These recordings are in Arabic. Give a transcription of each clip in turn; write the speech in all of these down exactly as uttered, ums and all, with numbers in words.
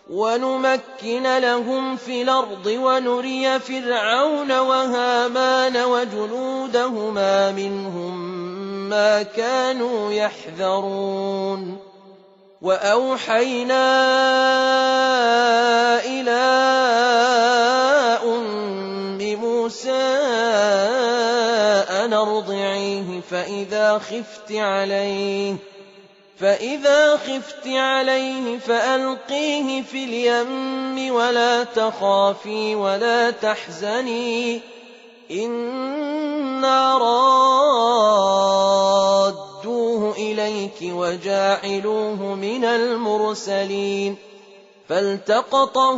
وَنُمَكِّنَ لَهُمْ فِي الْأَرْضِ وَنُرِيَ فِرْعَوْنَ وَهَامَانَ وَجُنُودَهُمَا مِنْهُم مَّا كَانُوا يَحْذَرُونَ وَأَوْحَيْنَا إِلَىٰ أُمِّ مُوسَىٰ أَنْ أَرْضِعِيهِ فَإِذَا خِفْتِ عَلَيْهِ فَإِذَا خِفْتِ عَلَيْهِ فَأَلْقِيهِ فِي الْيَمِّ وَلَا تَخَافِي وَلَا تَحْزَنِي إِنَّا رَادُّوهُ إِلَيْكِ وَجَاعِلُوهُ مِنَ الْمُرْسَلِينَ فَالْتَقَطَهُ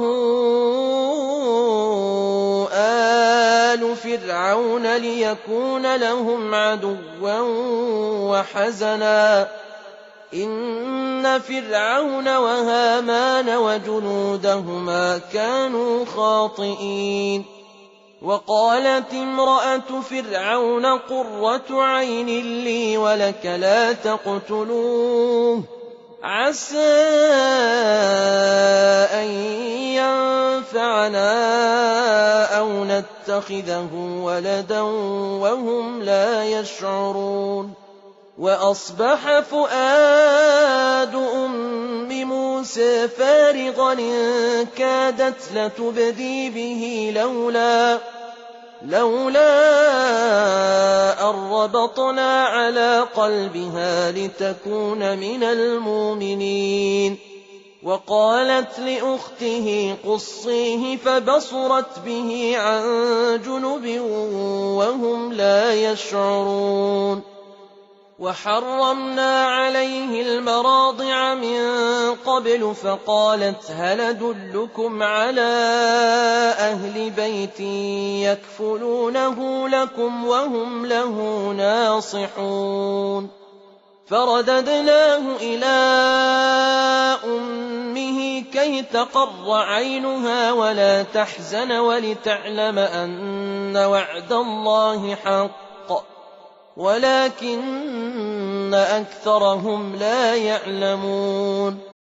آلُ فِرْعَوْنَ لِيَكُونَ لَهُمْ عَدُوًّا وَحَزَنًا إِنَّ فِرْعَوْنَ وَهَامَانَ وَجُنُودَهُمَا كَانُوا خَاطِئِينَ وَقَالَتِ امْرَأَتُ فِرْعَوْنَ قُرَّةُ عَيْنٍ لِّي وَلَكَ لَا تَقْتُلُوهُ عَسَىٰ أَن يَنفَعَنَا أَوْ نَتَّخِذَهُ وَلَدًا وَهُمْ لَا يَشْعُرُونَ وَأَصْبَحَ فُؤَادُ أُمِّ مُوسَىٰ فَارِغًا إِن كَادَتْ لَتُبْدِي بِهِ لَوْلَا لولا أَن رَّبَطْنَا عَلَىٰ قَلْبِهَا لِتَكُونَ مِنَ الْمُؤْمِنِينَ وَقَالَتْ لِأُخْتِهِ قُصِّيهِ فَبَصُرَتْ بِهِ عَن جُنُبٍ وَهُمْ لَا يَشْعُرُونَ وَحَرَّمْنَا عَلَيْهِ الْمَرَاضِعَ مِن قَبْلُ فَقَالَتْ هَلْ أَدُلُّكُمْ عَلَىٰ أَهْلِ بَيْتٍ يَكْفُلُونَهُ لَكُمْ وَهُمْ لَهُ نَاصِحُونَ فَرَدَدْنَاهُ إِلَىٰ أُمِّهِ كَيْ تَقَرَّ عَيْنُهَا وَلَا تَحْزَنَ وَلِتَعْلَمَ أَنَّ وَعْدَ اللَّهِ حَقٌّ وَلَٰكِنَّ أَكْثَرَهُمْ لَا يَعْلَمُونَ